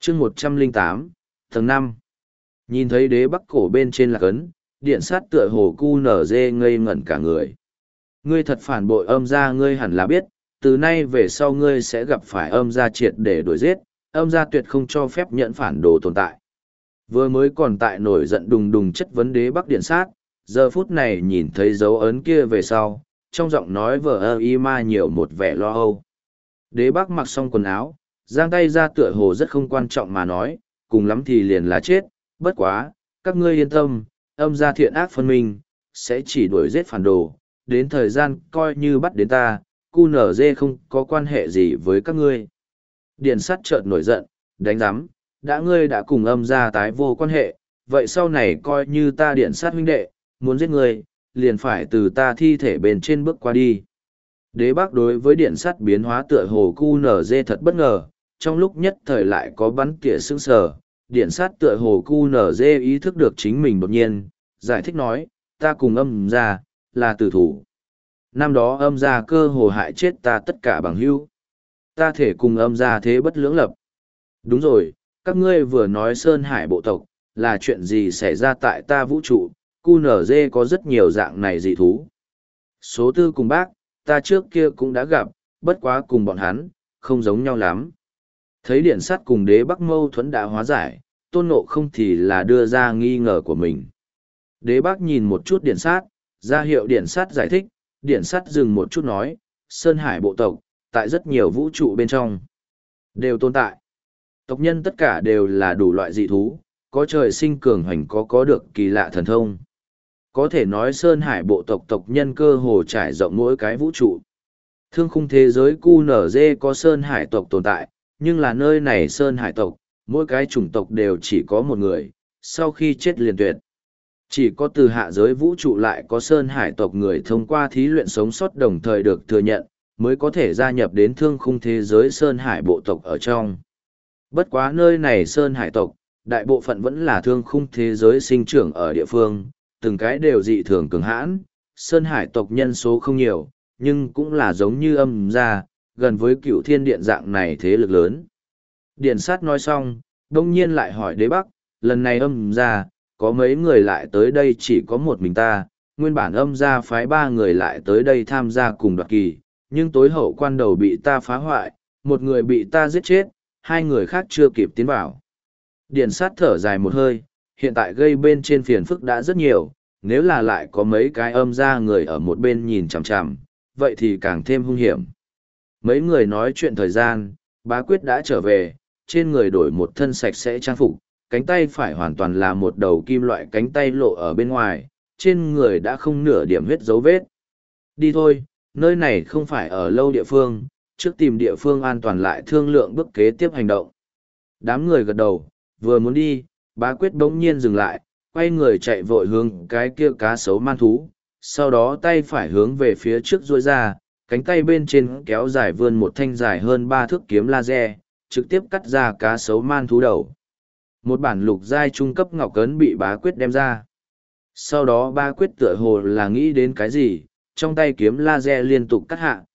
chương 108, tầng 5. Nhìn thấy đế bắc cổ bên trên lạc ấn, điện sát tựa hồ cu nở dê ngây ngẩn cả người. Ngươi thật phản bội âm gia, ngươi hẳn là biết, từ nay về sau ngươi sẽ gặp phải âm gia triệt để đuổi giết, âm gia tuyệt không cho phép nhận phản đồ tồn tại. Vừa mới còn tại nổi giận đùng đùng chất vấn đế bắc điện sát, giờ phút này nhìn thấy dấu ấn kia về sau, trong giọng nói vờ ơ y ma nhiều một vẻ lo âu. Đế bắc mặc xong quần áo, giang tay ra tựa hồ rất không quan trọng mà nói, cùng lắm thì liền là chết, bất quá, các ngươi yên tâm, âm gia thiện ác phân minh, sẽ chỉ đuổi giết phản đồ, đến thời gian coi như bắt đến ta, QNZ không có quan hệ gì với các ngươi. Điện sắt chợt nổi giận, đánh giám, đã ngươi đã cùng âm gia tái vô quan hệ, vậy sau này coi như ta điện sát huynh đệ, muốn giết ngươi, liền phải từ ta thi thể bên trên bước qua đi. Đế Bắc đối với điện sắt biến hóa tựa hồ QNZ thật bất ngờ, trong lúc nhất thời lại có bắn tỉa sững sờ, điện sát tựa hồ QNZ ý thức được chính mình đột nhiên, giải thích nói, ta cùng âm gia là tử thủ. Năm đó âm gia cơ hồ hại chết ta tất cả bằng hữu. Ta thể cùng âm gia thế bất lưỡng lập. Đúng rồi, các ngươi vừa nói Sơn Hải bộ tộc, là chuyện gì xảy ra tại ta vũ trụ, QNZ có rất nhiều dạng này dị thú. Số tư cùng bác, ta trước kia cũng đã gặp, bất quá cùng bọn hắn, không giống nhau lắm. Thấy điện sắt cùng đế bắc mâu thuẫn đã hóa giải, tôn ngộ không thì là đưa ra nghi ngờ của mình. Đế bắc nhìn một chút điện sát, ra hiệu điện sát giải thích, điện sát dừng một chút nói, Sơn Hải bộ tộc, tại rất nhiều vũ trụ bên trong, đều tồn tại. Tộc nhân tất cả đều là đủ loại dị thú, có trời sinh cường hành có được kỳ lạ thần thông. Có thể nói Sơn Hải bộ tộc tộc nhân cơ hồ trải rộng mỗi cái vũ trụ. Thương khung thế giới QNZ có Sơn Hải tộc tồn tại, nhưng là nơi này Sơn Hải tộc, mỗi cái chủng tộc đều chỉ có một người, sau khi chết liền tuyệt. Chỉ có từ hạ giới vũ trụ lại có Sơn Hải tộc người thông qua thí luyện sống sót đồng thời được thừa nhận, mới có thể gia nhập đến thương khung thế giới Sơn Hải bộ tộc ở trong. Bất quá nơi này Sơn Hải tộc, đại bộ phận vẫn là thương khung thế giới sinh trưởng ở địa phương, từng cái đều dị thường cường hãn, Sơn Hải tộc nhân số không nhiều, nhưng cũng là giống như âm gia, gần với Cựu Thiên Điện dạng này thế lực lớn. Điện sát nói xong, đông nhiên lại hỏi đế bắc, lần này âm gia, có mấy người lại tới đây chỉ có một mình ta, nguyên bản âm gia phái 3 người lại tới đây tham gia cùng đoạt kỳ, nhưng tối hậu quan đầu bị ta phá hoại, một người bị ta giết chết, 2 người khác chưa kịp tiến vào. Điện sát thở dài một hơi, hiện tại gây bên trên phiền phức đã rất nhiều, nếu là lại có mấy cái âm gia người ở một bên nhìn chằm chằm, vậy thì càng thêm hung hiểm. Mấy người nói chuyện thời gian, Bá Quyết đã trở về, trên người đổi một thân sạch sẽ trang phục, cánh tay phải hoàn toàn là một đầu kim loại cánh tay lộ ở bên ngoài, trên người đã không nửa điểm huyết dấu vết. Đi thôi, nơi này không phải ở lâu địa phương, trước tìm địa phương an toàn lại thương lượng bước kế tiếp hành động. Đám người gật đầu, vừa muốn đi, Bá Quyết bỗng nhiên dừng lại, quay người chạy vội hướng cái kia cá sấu man thú, sau đó tay phải hướng về phía trước duỗi ra, cánh tay bên trên kéo dài vươn một thanh dài hơn 3 thước kiếm laser, trực tiếp cắt ra cá sấu man thú đầu. Một bản lục giai trung cấp ngọc cấn bị Bá Quyết đem ra. Sau đó Bá Quyết tựa hồ là nghĩ đến cái gì, trong tay kiếm laser liên tục cắt hạ,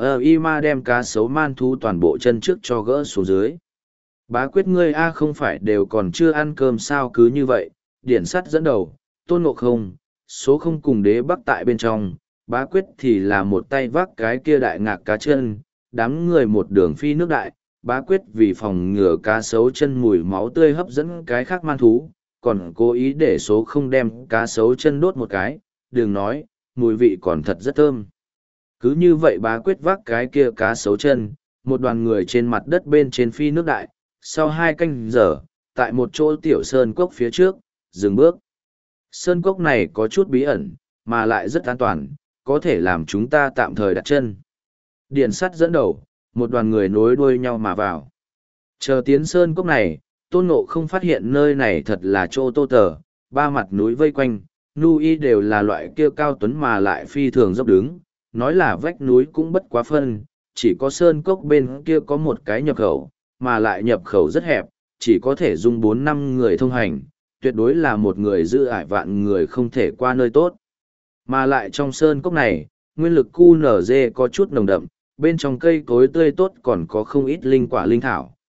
ma đem cá sấu man thú toàn bộ chân trước cho gỡ xuống dưới. Bá Quyết ngươi a không phải đều còn chưa ăn cơm sao cứ như vậy, điển sắt dẫn đầu, tôn ngộ không, số không cùng đế bắc tại bên trong, Bá Quyết thì là một tay vác cái kia đại ngạc cá chân, đám người một đường phi nước đại, Bá Quyết vì phòng ngừa cá sấu chân mùi máu tươi hấp dẫn cái khác man thú, còn cố ý để số không đem cá sấu chân đốt một cái, đừng nói, mùi vị còn thật rất thơm. Cứ như vậy Bá Quyết vác cái kia cá sấu chân, một đoàn người trên mặt đất bên trên phi nước đại, sau 2 canh giờ, tại một chỗ tiểu sơn cốc phía trước, dừng bước. Sơn cốc này có chút bí ẩn, mà lại rất an toàn, có thể làm chúng ta tạm thời đặt chân. Điện sắt dẫn đầu, một đoàn người nối đuôi nhau mà vào. Chờ tiến sơn cốc này, Tôn Ngộ không phát hiện nơi này thật là chỗ tô tờ, 3 mặt núi vây quanh, núi đều là loại kia cao tuấn mà lại phi thường dốc đứng, nói là vách núi cũng bất quá phân, chỉ có sơn cốc bên kia có một cái nhập khẩu, mà lại nhập khẩu rất hẹp, chỉ có thể dung 4-5 người thông hành, tuyệt đối là một người giữ ải vạn người không thể qua nơi tốt. Mà lại trong sơn cốc này, nguyên lực QNZ có chút nồng đậm, bên trong cây cối tươi tốt còn có không ít linh quả linh thảo,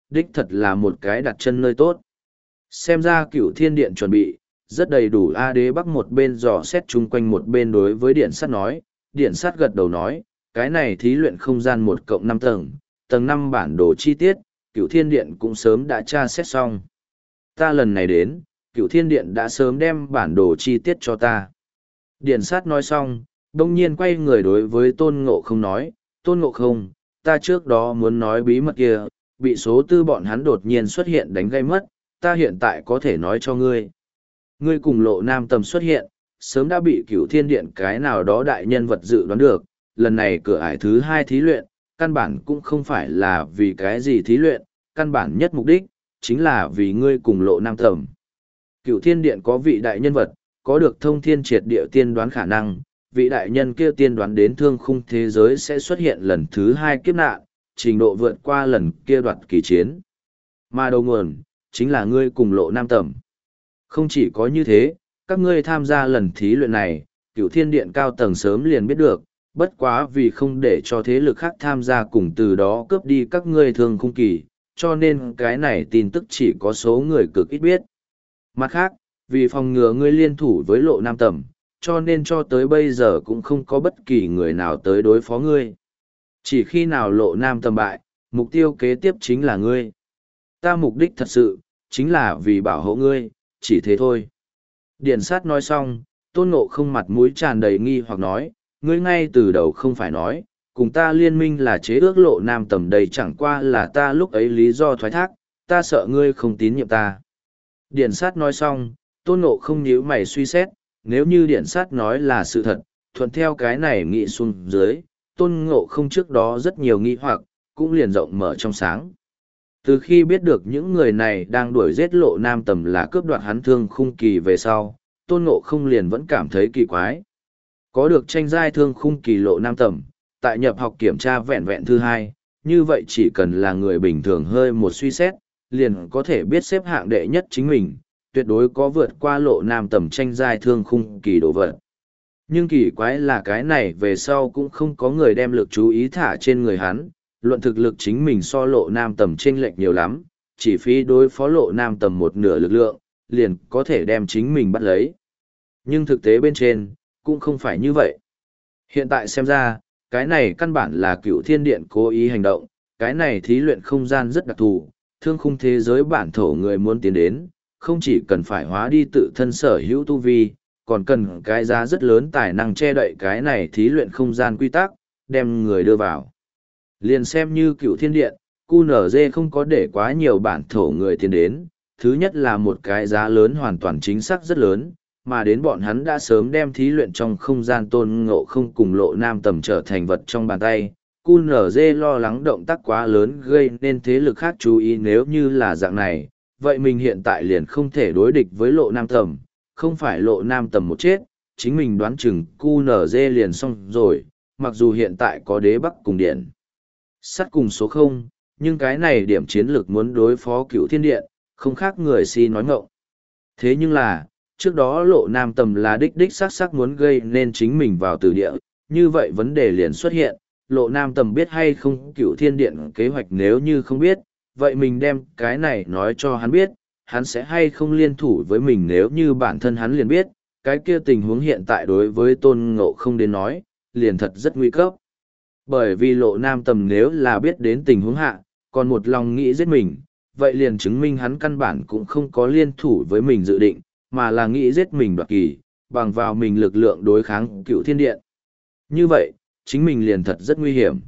đích thật là một cái đặt chân nơi tốt. Xem ra Cửu Thiên Điện chuẩn bị rất đầy đủ. A Đế Bắc một bên dò xét chung quanh, một bên đối với Điện Sắt nói. Điện Sắt gật đầu nói, cái này thí luyện không gian 1+5 tầng, tầng 5 bản đồ chi tiết, Cửu Thiên Điện cũng sớm đã tra xét xong. Ta lần này đến, Cửu Thiên Điện đã sớm đem bản đồ chi tiết cho ta. Điện Sắt nói xong, đông nhiên quay người đối với Tôn Ngộ Không nói, Tôn Ngộ Không, ta trước đó muốn nói bí mật kia, bị số tư bọn hắn đột nhiên xuất hiện đánh gây mất, ta hiện tại có thể nói cho ngươi. Ngươi cùng Lộ Nam Tầm xuất hiện, sớm đã bị Cửu Thiên Điện cái nào đó đại nhân vật dự đoán được, lần này cửa ải thứ 2 thí luyện, căn bản cũng không phải là vì cái gì thí luyện, căn bản nhất mục đích, chính là vì ngươi cùng Lộ Nam Tầm. Cửu Thiên Điện có vị đại nhân vật, có được thông thiên triệt địa tiên đoán khả năng, vị đại nhân kia tiên đoán đến thương khung thế giới sẽ xuất hiện lần thứ 2 kiếp nạn, trình độ vượt qua lần kia đoạt kỳ chiến. Mà đầu nguồn, chính là ngươi cùng Lộ Nam Tầm. Không chỉ có như thế, các ngươi tham gia lần thí luyện này, Cửu Thiên Điện cao tầng sớm liền biết được, bất quá vì không để cho thế lực khác tham gia cùng từ đó cướp đi các ngươi thương khung kỳ, cho nên cái này tin tức chỉ có số người cực ít biết. Mặt khác, vì phòng ngừa ngươi liên thủ với Lộ Nam Tầm, cho nên cho tới bây giờ cũng không có bất kỳ người nào tới đối phó ngươi. Chỉ khi nào Lộ Nam Tầm bại, mục tiêu kế tiếp chính là ngươi. Ta mục đích thật sự, chính là vì bảo hộ ngươi, chỉ thế thôi. Điện Sát nói xong, Tôn Ngộ Không mặt mũi tràn đầy nghi hoặc nói, ngươi ngay từ đầu không phải nói, cùng ta liên minh là chế ước Lộ Nam Tầm, đây chẳng qua là ta lúc ấy lý do thoái thác, ta sợ ngươi không tín nhiệm ta. Điện Sát nói xong, Tôn Ngộ Không nhíu mày suy xét, nếu như Điện Sát nói là sự thật, thuận theo cái này nghĩ xuống dưới, Tôn Ngộ Không trước đó rất nhiều nghi hoặc, cũng liền rộng mở trong sáng. Từ khi biết được những người này đang đuổi giết Lộ Nam Tầm là cướp đoạt hắn thương khung kỳ về sau, Tôn Ngộ Không liền vẫn cảm thấy kỳ quái. Có được tranh giai thương khung kỳ Lộ Nam Tầm, tại nhập học kiểm tra vẹn vẹn thứ 2, như vậy chỉ cần là người bình thường hơi một suy xét, liền có thể biết xếp hạng đệ nhất chính mình, tuyệt đối có vượt qua Lộ Nam Tầm tranh giai thương khung kỳ đồ vật. Nhưng kỳ quái là cái này về sau cũng không có người đem lực chú ý thả trên người hắn, luận thực lực chính mình so Lộ Nam Tầm chênh lệch nhiều lắm, chỉ phí đối phó Lộ Nam Tầm một nửa lực lượng, liền có thể đem chính mình bắt lấy. Nhưng thực tế bên trên, cũng không phải như vậy. Hiện tại xem ra, cái này căn bản là Cửu Thiên Điện cố ý hành động, cái này thí luyện không gian rất đặc thù, thương khung thế giới bản thổ người muốn tiến đến, không chỉ cần phải hóa đi tự thân sở hữu tu vi, còn cần cái giá rất lớn tài năng che đậy cái này thí luyện không gian quy tắc, đem người đưa vào. Liền xem như Cửu Thiên Điện, QNZ không có để quá nhiều bản thổ người tiến đến, thứ nhất là một cái giá lớn hoàn toàn chính xác rất lớn, mà đến bọn hắn đã sớm đem thí luyện trong không gian Tôn Ngộ Không cùng Lộ Nam Tầm trở thành vật trong bàn tay. QNZ lo lắng động tác quá lớn gây nên thế lực khác chú ý, nếu như là dạng này, vậy mình hiện tại liền không thể đối địch với Lộ Nam Tầm, không phải Lộ Nam Tầm một chết, chính mình đoán chừng QNZ liền xong rồi, mặc dù hiện tại có Đế Bắc cùng Điện Sắt cùng số 0, nhưng cái này điểm chiến lược muốn đối phó Cửu Thiên Điện, không khác người si nói ngọng. Thế nhưng là, trước đó Lộ Nam Tầm là đích xác muốn gây nên chính mình vào tử địa, như vậy vấn đề liền xuất hiện, Lộ Nam Tầm biết hay không Cửu Thiên Điện kế hoạch, nếu như không biết, vậy mình đem cái này nói cho hắn biết, hắn sẽ hay không liên thủ với mình, nếu như bản thân hắn liền biết, cái kia tình huống hiện tại đối với Tôn Ngộ Không đến nói, liền thật rất nguy cấp. Bởi vì Lộ Nam Tầm nếu là biết đến tình huống hạ, còn một lòng nghĩ giết mình, vậy liền chứng minh hắn căn bản cũng không có liên thủ với mình dự định, mà là nghĩ giết mình đoạt kỳ, bằng vào mình lực lượng đối kháng Cửu Thiên Điện. Như vậy, chính mình liền thật rất nguy hiểm.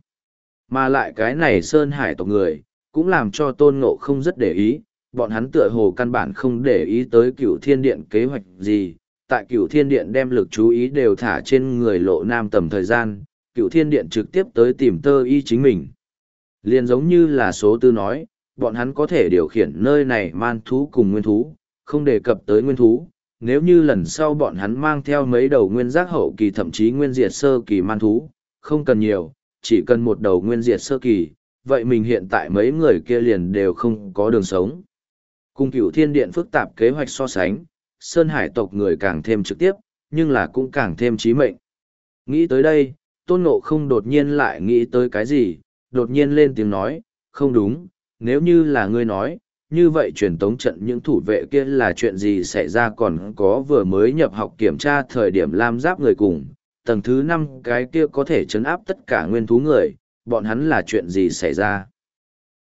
Mà lại cái này Sơn Hải tộc người, cũng làm cho Tôn Ngộ Không rất để ý, bọn hắn tựa hồ căn bản không để ý tới Cửu Thiên Điện kế hoạch gì, tại Cửu Thiên Điện đem lực chú ý đều thả trên người Lộ Nam Tầm thời gian, Cửu Thiên Điện trực tiếp tới tìm Tơ Y chính mình. Liền giống như là số tư nói, bọn hắn có thể điều khiển nơi này man thú cùng nguyên thú, không đề cập tới nguyên thú. Nếu như lần sau bọn hắn mang theo mấy đầu nguyên giác hậu kỳ thậm chí nguyên diệt sơ kỳ man thú, không cần nhiều, chỉ cần một đầu nguyên diệt sơ kỳ, vậy mình hiện tại mấy người kia liền đều không có đường sống. Cùng Cửu Thiên Điện phức tạp kế hoạch so sánh, Sơn Hải tộc người càng thêm trực tiếp, nhưng là cũng càng thêm chí mệnh. Nghĩ tới đây, Tôn Ngộ Không đột nhiên lại nghĩ tới cái gì, đột nhiên lên tiếng nói, không đúng, nếu như là ngươi nói, như vậy truyền tống trận những thủ vệ kia là chuyện gì xảy ra, còn có vừa mới nhập học kiểm tra thời điểm lam giáp người cùng, tầng thứ 5 cái kia có thể chấn áp tất cả nguyên thú người, bọn hắn là chuyện gì xảy ra.